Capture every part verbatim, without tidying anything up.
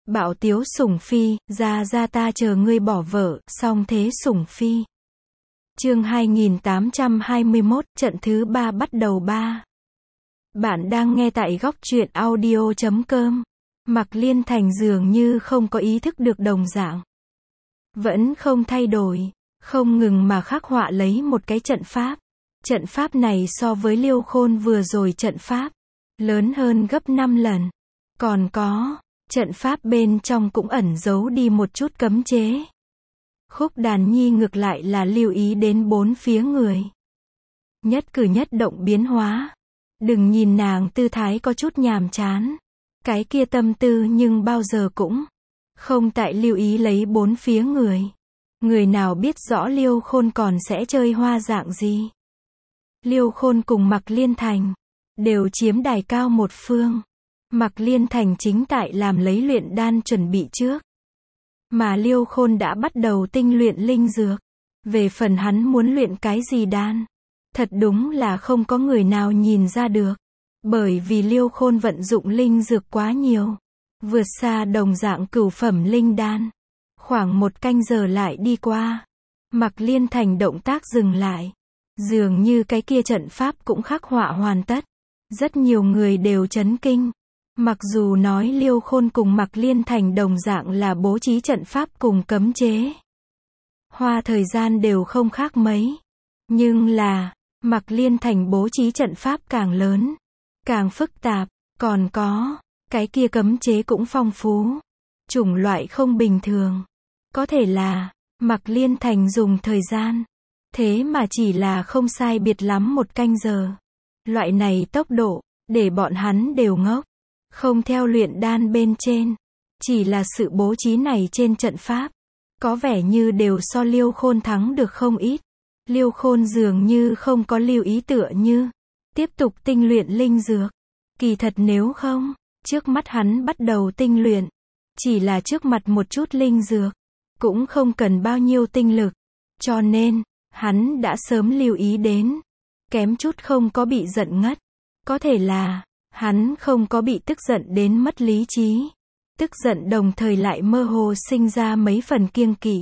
Bạo tiếu sủng phi, ra ra ta chờ ngươi bỏ vợ, song thế sủng phi. Chương hai nghìn tám trăm hai mươi mốt, trận thứ ba bắt đầu ba. Bạn đang nghe tại góc truyện audio chấm com. Mạc Liên Thành dường như không có ý thức được đồng dạng. Vẫn không thay đổi, không ngừng mà khắc họa lấy một cái trận pháp. Trận pháp này so với Liêu Khôn vừa rồi trận pháp, lớn hơn gấp năm lần. Còn có, trận pháp bên trong cũng ẩn giấu đi một chút cấm chế. Khúc Đàn Nhi ngược lại là lưu ý đến bốn phía người. Nhất cử nhất động biến hóa. Đừng nhìn nàng tư thái có chút nhàm chán. Cái kia tâm tư nhưng bao giờ cũng không tại lưu ý lấy bốn phía người. Người nào biết rõ Liêu Khôn còn sẽ chơi hoa dạng gì. Liêu Khôn cùng Mạc Liên Thành đều chiếm đài cao một phương. Mạc Liên Thành chính tại làm lấy luyện đan chuẩn bị trước. Mà Liêu Khôn đã bắt đầu tinh luyện linh dược. Về phần hắn muốn luyện cái gì đan, thật đúng là không có người nào nhìn ra được. Bởi vì Liêu Khôn vận dụng linh dược quá nhiều, vượt xa đồng dạng cửu phẩm linh đan. Khoảng một canh giờ lại đi qua, Mạc Liên Thành động tác dừng lại. Dường như cái kia trận pháp cũng khắc họa hoàn tất. Rất nhiều người đều chấn kinh. Mặc dù nói Liêu Khôn cùng Mạc Liên Thành đồng dạng là bố trí trận pháp cùng cấm chế, hoa thời gian đều không khác mấy. Nhưng là, Mạc Liên Thành bố trí trận pháp càng lớn, càng phức tạp, còn có, cái kia cấm chế cũng phong phú, chủng loại không bình thường. Có thể là, Mạc Liên Thành dùng thời gian, thế mà chỉ là không sai biệt lắm một canh giờ. Loại này tốc độ, để bọn hắn đều ngốc. Không theo luyện đan bên trên, chỉ là sự bố trí này trên trận pháp, có vẻ như đều so Liêu Khôn thắng được không ít. Liêu Khôn dường như không có lưu ý tựa như tiếp tục tinh luyện linh dược. Kỳ thật nếu không, trước mắt hắn bắt đầu tinh luyện, chỉ là trước mặt một chút linh dược, cũng không cần bao nhiêu tinh lực. Cho nên, hắn đã sớm lưu ý đến, kém chút không có bị giận ngất. Có thể là, hắn không có bị tức giận đến mất lý trí. Tức giận đồng thời lại mơ hồ sinh ra mấy phần kiêng kỵ.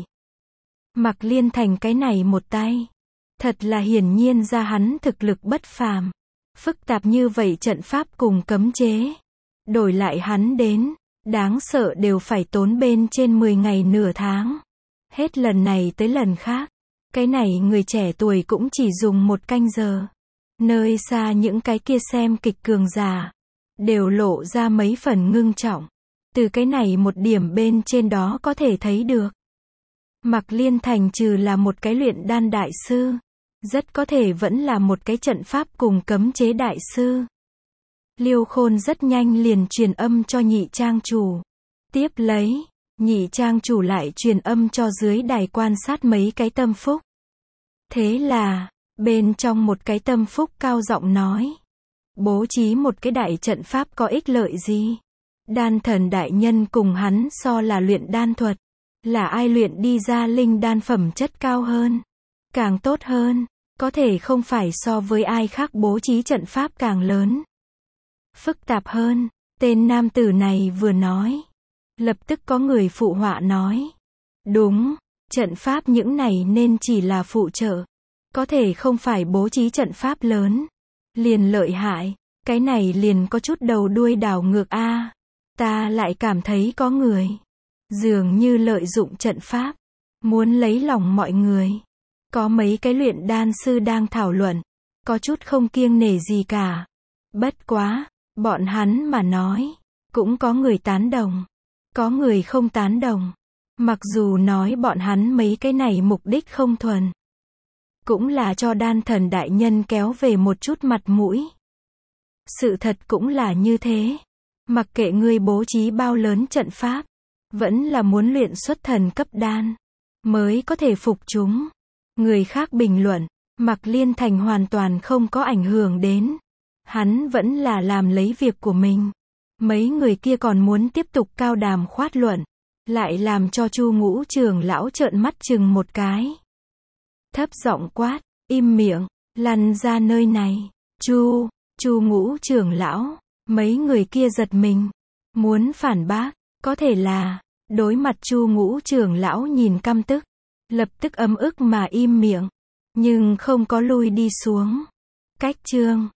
Mạc Liên Thành cái này một tay, thật là hiển nhiên ra hắn thực lực bất phàm. Phức tạp như vậy trận pháp cùng cấm chế, đổi lại hắn đến, đáng sợ đều phải tốn bên trên mười ngày nửa tháng. Hết lần này tới lần khác, cái này người trẻ tuổi cũng chỉ dùng một canh giờ. Nơi xa những cái kia xem kịch cường giả, đều lộ ra mấy phần ngưng trọng. Từ cái này một điểm bên trên đó có thể thấy được. Mạc Liên Thành trừ là một cái luyện đan đại sư, rất có thể vẫn là một cái trận pháp cùng cấm chế đại sư. Liêu Khôn rất nhanh liền truyền âm cho nhị trang chủ. Tiếp lấy, nhị trang chủ lại truyền âm cho dưới đài quan sát mấy cái tâm phúc. Thế là, bên trong một cái tâm phúc cao giọng nói, bố trí một cái đại trận pháp có ích lợi gì? Đan thần đại nhân cùng hắn so là luyện đan thuật, là ai luyện đi ra linh đan phẩm chất cao hơn, càng tốt hơn, có thể không phải so với ai khác bố trí trận pháp càng lớn, phức tạp hơn. Tên nam tử này vừa nói, lập tức có người phụ họa nói, đúng, trận pháp những này nên chỉ là phụ trợ. Có thể không phải bố trí trận pháp lớn, liền lợi hại, cái này liền có chút đầu đuôi đảo ngược a. À, ta lại cảm thấy có người, dường như lợi dụng trận pháp, muốn lấy lòng mọi người. Có mấy cái luyện đan sư đang thảo luận, có chút không kiêng nể gì cả. Bất quá, bọn hắn mà nói, cũng có người tán đồng, có người không tán đồng. Mặc dù nói bọn hắn mấy cái này mục đích không thuần, cũng là cho đan thần đại nhân kéo về một chút mặt mũi. Sự thật cũng là như thế. Mặc kệ ngươi bố trí bao lớn trận pháp, vẫn là muốn luyện xuất thần cấp đan, mới có thể phục chúng. Người khác bình luận, Mạc Liên Thành hoàn toàn không có ảnh hưởng đến. Hắn vẫn là làm lấy việc của mình. Mấy người kia còn muốn tiếp tục cao đàm khoát luận, lại làm cho Chu Ngũ trưởng lão trợn mắt chừng một cái. Thấp giọng quát, im miệng, lăn ra nơi này. Chu, Chu Ngũ trưởng lão, mấy người kia giật mình, muốn phản bác, Có thể là, đối mặt Chu Ngũ trưởng lão nhìn căm tức, lập tức ấm ức mà im miệng, nhưng không có lui đi xuống. Cách chương